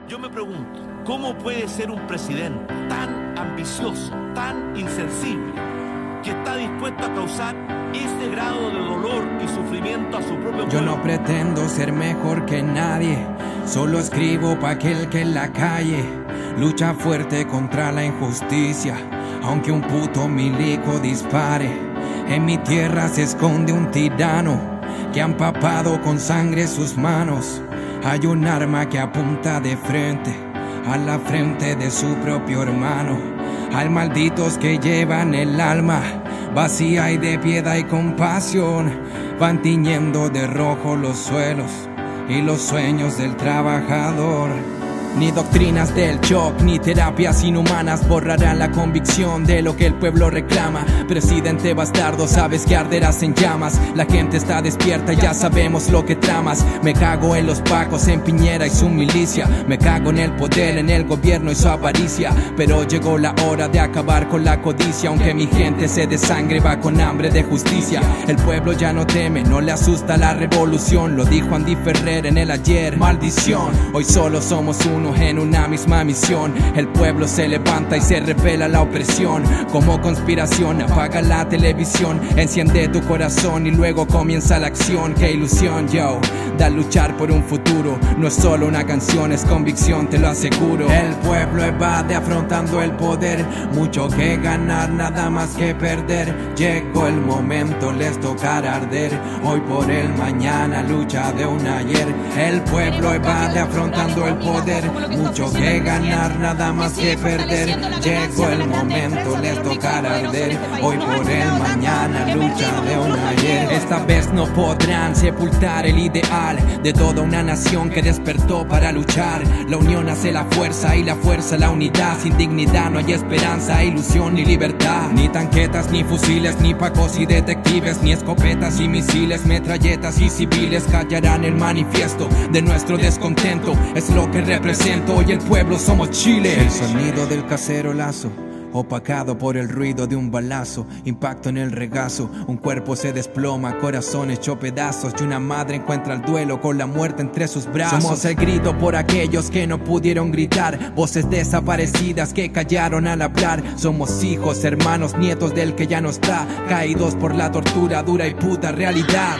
Yo me pregunto, ¿cómo puede ser un presidente tan ambicioso, tan insensible, que está dispuesto a causar ese grado de dolor y sufrimiento a su propio pueblo? Yo no pretendo ser mejor que nadie, solo escribo pa' aquel que en la calle lucha fuerte contra la injusticia. Aunque un puto milico dispare, en mi tierra se esconde un tirano que ha empapado con sangre sus manos. Hay un arma que apunta de frente a la frente de su propio hermano. Hay malditos que llevan el alma vacía y de piedad y compasión. Van tiñendo de rojo los suelos y los sueños del trabajador. Ni doctrinas del shock, ni terapias inhumanas borrarán la convicción de lo que el pueblo reclama. Presidente bastardo, sabes que arderás en llamas. La gente está despierta, ya sabemos lo que tramas. Me cago en los pacos, en Piñera y su milicia. Me cago en el poder, en el gobierno y su avaricia. Pero llegó la hora de acabar con la codicia. Aunque mi gente se desangre, va con hambre de justicia. El pueblo ya no teme, no le asusta la revolución. Lo dijo Andy Ferrer en el ayer. Maldición, hoy solo somos uno en una misma misión. El pueblo se levanta y se revela la opresión. Como conspiración, apaga la televisión, enciende tu corazón y luego comienza la acción. Qué ilusión, yo, da luchar por un futuro. No es solo una canción, es convicción, te lo aseguro. El pueblo evade afrontando el poder, mucho que ganar, nada más que perder. Llegó el momento, les tocará arder. Hoy por el mañana, lucha de un ayer. El pueblo evade afrontando el poder, mucho que ganar, nada más que perder. Llegó el momento, les tocará arder. Hoy por el mañana, lucha de un ayer. Esta vez no podrán sepultar el ideal de toda una nación que despertó para luchar. La unión hace la fuerza y la fuerza la unidad. Sin dignidad no hay esperanza, ilusión ni libertad. Ni tanquetas, ni fusiles, ni pacos y detectives, ni escopetas y misiles, metralletas y civiles callarán el manifiesto de nuestro descontento. Es lo que representa hoy el pueblo, somos Chile. El sonido del cacerolazo, opacado por el ruido de un balazo. Impacto en el regazo, un cuerpo se desploma, corazón hecho pedazos, y una madre encuentra el duelo con la muerte entre sus brazos. Somos el grito por aquellos que no pudieron gritar, voces desaparecidas que callaron al hablar. Somos hijos, hermanos, nietos del que ya no está, caídos por la tortura dura y puta realidad.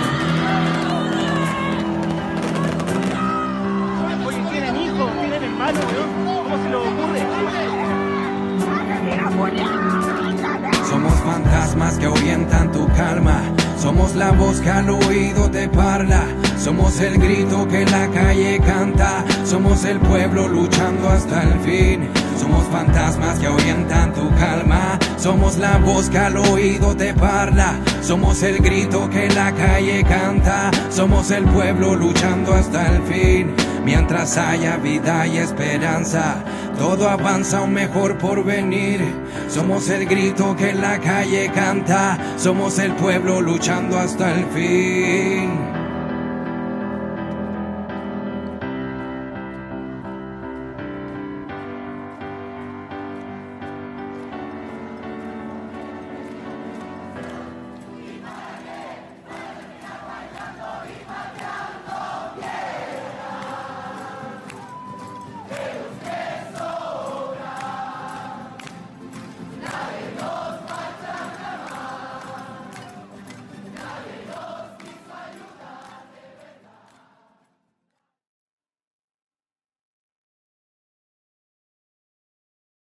Somos fantasmas que ahuyentan tu calma. Somos la voz que al oído te parla. Somos el grito que la calle canta. Somos el pueblo luchando hasta el fin. Somos fantasmas que ahuyentan tu calma. Somos la voz que al oído te parla. Somos el grito que la calle canta. Somos el pueblo luchando hasta el fin. Mientras haya vida y esperanza, todo avanza a un mejor porvenir. Somos el grito que la calle canta. Somos el pueblo luchando hasta el fin.